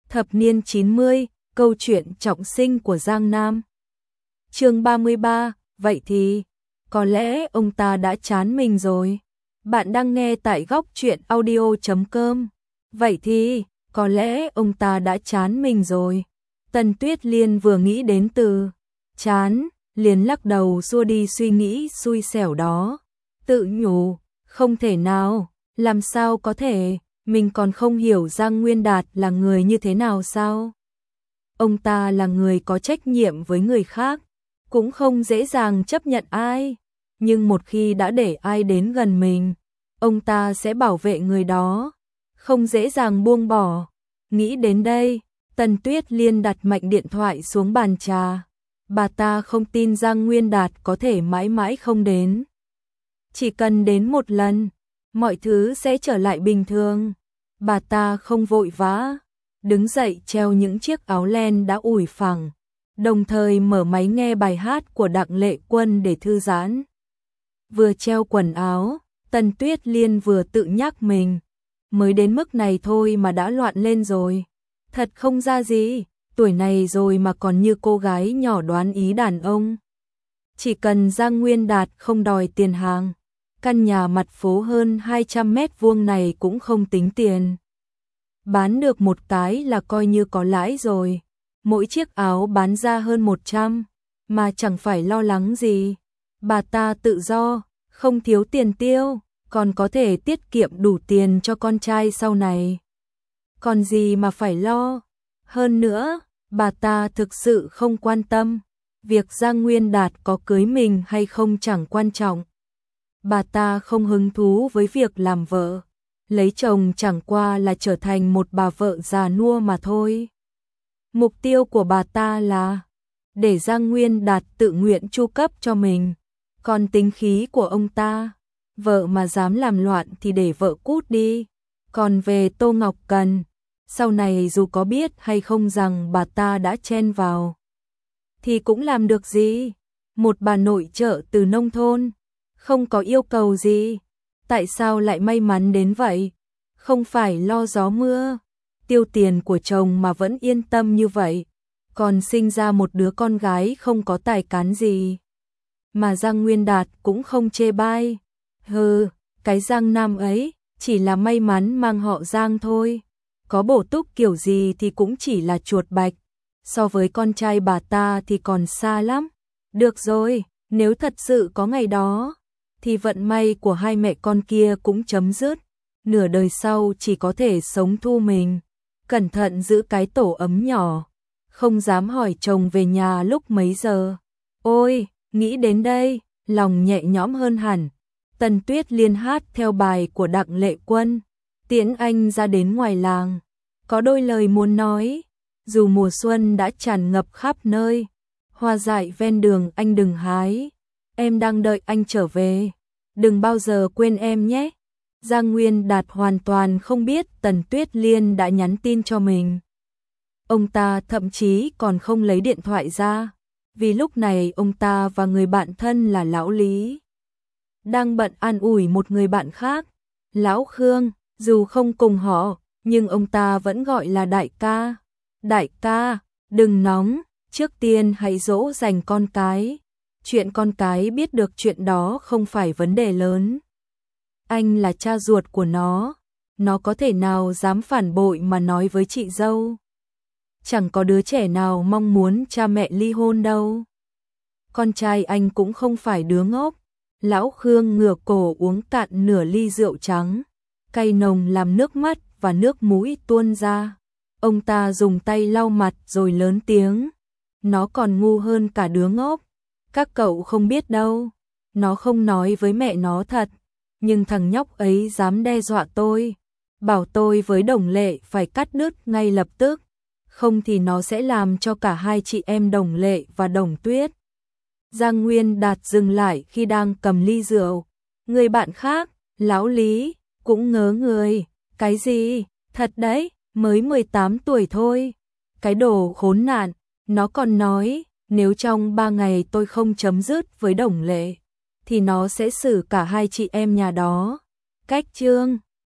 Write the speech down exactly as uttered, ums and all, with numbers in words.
Thập niên chín mươi, câu chuyện trọng sinh của Giang Nam. Chương ba mươi ba, vậy thì, có lẽ ông ta đã chán mình rồi. Bạn đang nghe tại góc truyện audio chấm com. Vậy thì, có lẽ ông ta đã chán mình rồi. Tần Tuyết Liên vừa nghĩ đến từ chán, liền lắc đầu xua đi suy nghĩ xui xẻo đó. Tự nhủ, không thể nào, làm sao có thể, mình còn không hiểu Giang Nguyên Đạt là người như thế nào sao? Ông ta là người có trách nhiệm với người khác, cũng không dễ dàng chấp nhận ai, nhưng một khi đã để ai đến gần mình, ông ta sẽ bảo vệ người đó, không dễ dàng buông bỏ. Nghĩ đến đây, Tần Tuyết Liên đặt mạnh điện thoại xuống bàn trà. Bà ta không tin Giang Nguyên Đạt có thể mãi mãi không đến. Chỉ cần đến một lần, mọi thứ sẽ trở lại bình thường. Bà ta không vội vã, đứng dậy treo những chiếc áo len đã ủi phẳng, đồng thời mở máy nghe bài hát của Đặng Lệ Quân để thư giãn. Vừa treo quần áo, Tần Tuyết Liên vừa tự nhắc mình, mới đến mức này thôi mà đã loạn lên rồi. Thật không ra gì, tuổi này rồi mà còn như cô gái nhỏ đoán ý đàn ông. Chỉ cần Giang Nguyên Đạt không đòi tiền hàng, căn nhà mặt phố hơn hai trăm mét vuông này cũng không tính tiền. Bán được một cái là coi như có lãi rồi. Mỗi chiếc áo bán ra hơn một trăm, mà chẳng phải lo lắng gì. Bà ta tự do, không thiếu tiền tiêu, còn có thể tiết kiệm đủ tiền cho con trai sau này. Còn gì mà phải lo. Hơn nữa, bà ta thực sự không quan tâm. Việc Giang Nguyên Đạt có cưới mình hay không chẳng quan trọng. Bà ta không hứng thú với việc làm vợ. Lấy chồng chẳng qua là trở thành một bà vợ già nua mà thôi. Mục tiêu của bà ta là để Giang Nguyên Đạt tự nguyện chu cấp cho mình. Còn tính khí của ông ta, vợ mà dám làm loạn thì để vợ cút đi. Còn về Tô Ngọc Cần, sau này dù có biết hay không rằng bà ta đã chen vào, thì cũng làm được gì. Một bà nội trợ từ nông thôn, không có yêu cầu gì. Tại sao lại may mắn đến vậy? Không phải lo gió mưa, tiêu tiền của chồng mà vẫn yên tâm như vậy. Còn sinh ra một đứa con gái không có tài cán gì. Mà Giang Nguyên Đạt cũng không chê bai. Hừ, cái Giang Nam ấy chỉ là may mắn mang họ Giang thôi. Có bổ túc kiểu gì thì cũng chỉ là chuột bạch. So với con trai bà ta thì còn xa lắm. Được rồi, nếu thật sự có ngày đó, thì vận may của hai mẹ con kia cũng chấm dứt. Nửa đời sau chỉ có thể sống thu mình, cẩn thận giữ cái tổ ấm nhỏ, không dám hỏi chồng về nhà lúc mấy giờ. Ôi, nghĩ đến đây, lòng nhẹ nhõm hơn hẳn. Tần Tuyết Liên hát theo bài của Đặng Lệ Quân, tiễn anh ra đến ngoài làng. Có đôi lời muốn nói, dù mùa xuân đã tràn ngập khắp nơi, hoa dại ven đường anh đừng hái. Em đang đợi anh trở về, đừng bao giờ quên em nhé. Giang Nguyên Đạt hoàn toàn không biết Tần Tuyết Liên đã nhắn tin cho mình. Ông ta thậm chí còn không lấy điện thoại ra, vì lúc này ông ta và người bạn thân là Lão Lý đang bận an ủi một người bạn khác. Lão Khương, dù không cùng họ, nhưng ông ta vẫn gọi là đại ca. Đại ca, đừng nóng, trước tiên hãy dỗ dành con cái. Chuyện con cái biết được chuyện đó không phải vấn đề lớn. Anh là cha ruột của nó, nó có thể nào dám phản bội mà nói với chị dâu. Chẳng có đứa trẻ nào mong muốn cha mẹ ly hôn đâu. Con trai anh cũng không phải đứa ngốc. Lão Khương ngửa cổ uống cạn nửa ly rượu trắng, cay nồng làm nước mắt và nước mũi tuôn ra. Ông ta dùng tay lau mặt rồi lớn tiếng. Nó còn ngu hơn cả đứa ngốc. Các cậu không biết đâu. Nó không nói với mẹ nó thật, nhưng thằng nhóc ấy dám đe dọa tôi, bảo tôi với Đồng Lệ phải cắt đứt ngay lập tức, không thì nó sẽ làm cho cả hai chị em Đồng Lệ và Đồng Tuyết. Giang Nguyên Đạt dừng lại khi đang cầm ly rượu. Người bạn khác, Lão Lý, cũng ngớ người. Cái gì? Thật đấy, mới mười tám tuổi thôi. Cái đồ khốn nạn. Nó còn nói, nếu trong ba ngày tôi không chấm dứt với Đồng Lệ, thì nó sẽ xử cả hai chị em nhà đó. Cách chương